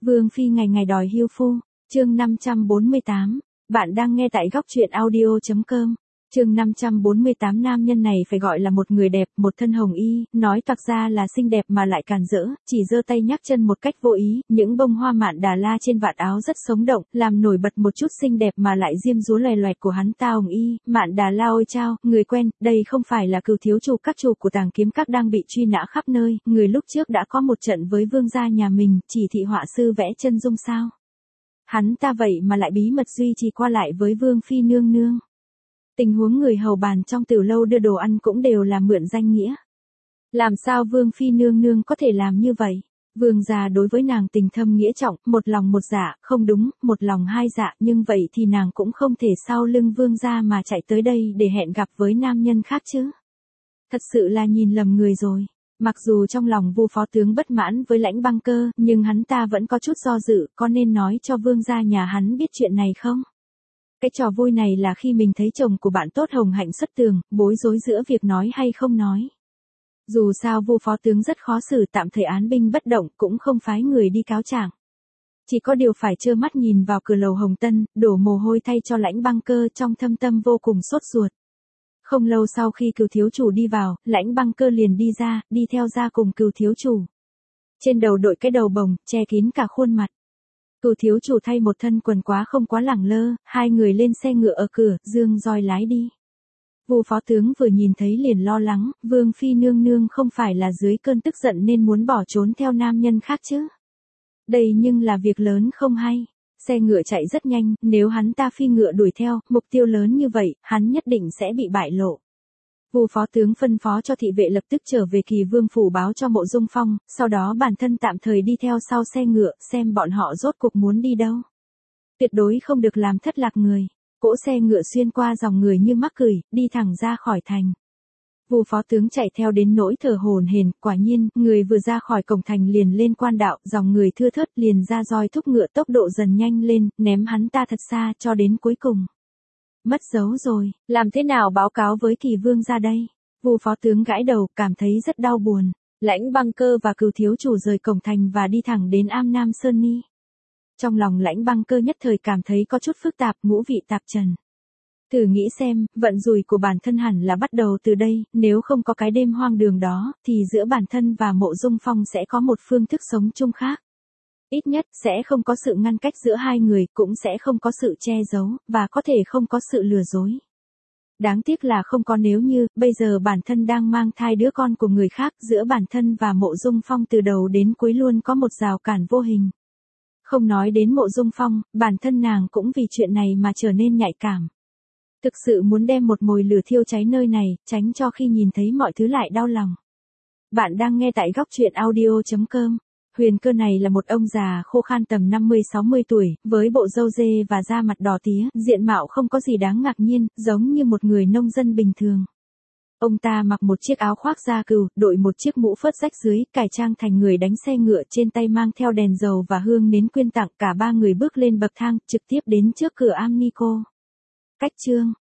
Vương phi ngày ngày đòi hưu phu, chương 548, bạn đang nghe tại góc truyện audio.com. Chương 548 nam nhân này phải gọi là một người đẹp, một thân hồng y, nói toạc ra là xinh đẹp mà lại càn rỡ, chỉ giơ tay nhấc chân một cách vô ý, những bông hoa mạn đà la trên vạt áo rất sống động, làm nổi bật một chút xinh đẹp mà lại diêm dúa loè loẹt của hắn ta. Hồng y, mạn đà la ôi chao, người quen, đây không phải là Cửu thiếu chủ các chủ của Tàng Kiếm Các đang bị truy nã khắp nơi, người lúc trước đã có một trận với vương gia nhà mình, chỉ thị họa sư vẽ chân dung sao? Hắn ta vậy mà lại bí mật duy trì qua lại với vương phi nương nương. Tình huống người hầu bàn trong tiểu lâu đưa đồ ăn cũng đều là mượn danh nghĩa. Làm sao vương phi nương nương có thể làm như vậy? Vương gia đối với nàng tình thâm nghĩa trọng, một lòng một dạ, không đúng, một lòng hai dạ, nhưng vậy thì nàng cũng không thể sau lưng vương gia mà chạy tới đây để hẹn gặp với nam nhân khác chứ. Thật sự là nhìn lầm người rồi. Mặc dù trong lòng Vu phó tướng bất mãn với Lãnh Băng Cơ, nhưng hắn ta vẫn có chút do dự, có nên nói cho vương gia nhà hắn biết chuyện này không? Cái trò vui này là khi mình thấy chồng của bạn tốt hồng hạnh xuất tường, bối rối giữa việc nói hay không nói. Dù sao Vu phó tướng rất khó xử, tạm thời án binh bất động, cũng không phái người đi cáo trạng. Chỉ có điều phải trơ mắt nhìn vào cửa lầu Hồng Tân, đổ mồ hôi thay cho Lãnh Băng Cơ, trong thâm tâm vô cùng sốt ruột. Không lâu sau khi Cửu thiếu chủ đi vào, Lãnh Băng Cơ liền đi ra, đi theo ra cùng Cửu thiếu chủ. Trên đầu đội cái đầu bồng, che kín cả khuôn mặt. Cửu thiếu chủ thay một thân quần không quá lẳng lơ, hai người lên xe ngựa ở cửa, dương roi lái đi. Vu phó tướng vừa nhìn thấy liền lo lắng, vương phi nương nương không phải là dưới cơn tức giận nên muốn bỏ trốn theo nam nhân khác chứ? Đây nhưng là việc lớn không hay. Xe ngựa chạy rất nhanh, nếu hắn ta phi ngựa đuổi theo, mục tiêu lớn như vậy, hắn nhất định sẽ bị bại lộ. Vu phó tướng phân phó cho thị vệ lập tức trở về Kỳ Vương phủ báo cho Mộ Dung Phong, sau đó bản thân tạm thời đi theo sau xe ngựa, xem bọn họ rốt cuộc muốn đi đâu. Tuyệt đối không được làm thất lạc người. Cỗ xe ngựa xuyên qua dòng người như mắc cười, đi thẳng ra khỏi thành. Vu phó tướng chạy theo đến nỗi thở hổn hển, quả nhiên, người vừa ra khỏi cổng thành liền lên quan đạo, dòng người thưa thớt liền ra roi thúc ngựa tốc độ dần nhanh lên, ném hắn ta thật xa cho đến cuối cùng. Mất dấu rồi, làm thế nào báo cáo với Kỳ Vương ra đây? Vu phó tướng gãi đầu, cảm thấy rất đau buồn. Lãnh Băng Cơ và Cửu thiếu chủ rời cổng thành và đi thẳng đến Am Nam Sơn Ni. Trong lòng Lãnh Băng Cơ nhất thời cảm thấy có chút phức tạp, ngũ vị tạp trần. Thử nghĩ xem, vận rủi của bản thân hẳn là bắt đầu từ đây, nếu không có cái đêm hoang đường đó, thì giữa bản thân và Mộ Dung Phong sẽ có một phương thức sống chung khác. Ít nhất, sẽ không có sự ngăn cách giữa hai người, cũng sẽ không có sự che giấu, và có thể không có sự lừa dối. Đáng tiếc là không có nếu như, bây giờ bản thân đang mang thai đứa con của người khác, giữa bản thân và Mộ Dung Phong từ đầu đến cuối luôn có một rào cản vô hình. Không nói đến Mộ Dung Phong, bản thân nàng cũng vì chuyện này mà trở nên nhạy cảm. Thực sự muốn đem một mồi lửa thiêu cháy nơi này, tránh cho khi nhìn thấy mọi thứ lại đau lòng. Bạn đang nghe tại góc truyện audio.com. Huyền Cơ này là một ông già khô khan tầm 50-60 tuổi, với bộ râu dê và da mặt đỏ tía, diện mạo không có gì đáng ngạc nhiên, giống như một người nông dân bình thường. Ông ta mặc một chiếc áo khoác da cừu, đội một chiếc mũ phớt rách dưới, cải trang thành người đánh xe ngựa, trên tay mang theo đèn dầu và hương nến quyên tặng. Cả ba người bước lên bậc thang, trực tiếp đến trước cửa Am Ni Cô. Cách chương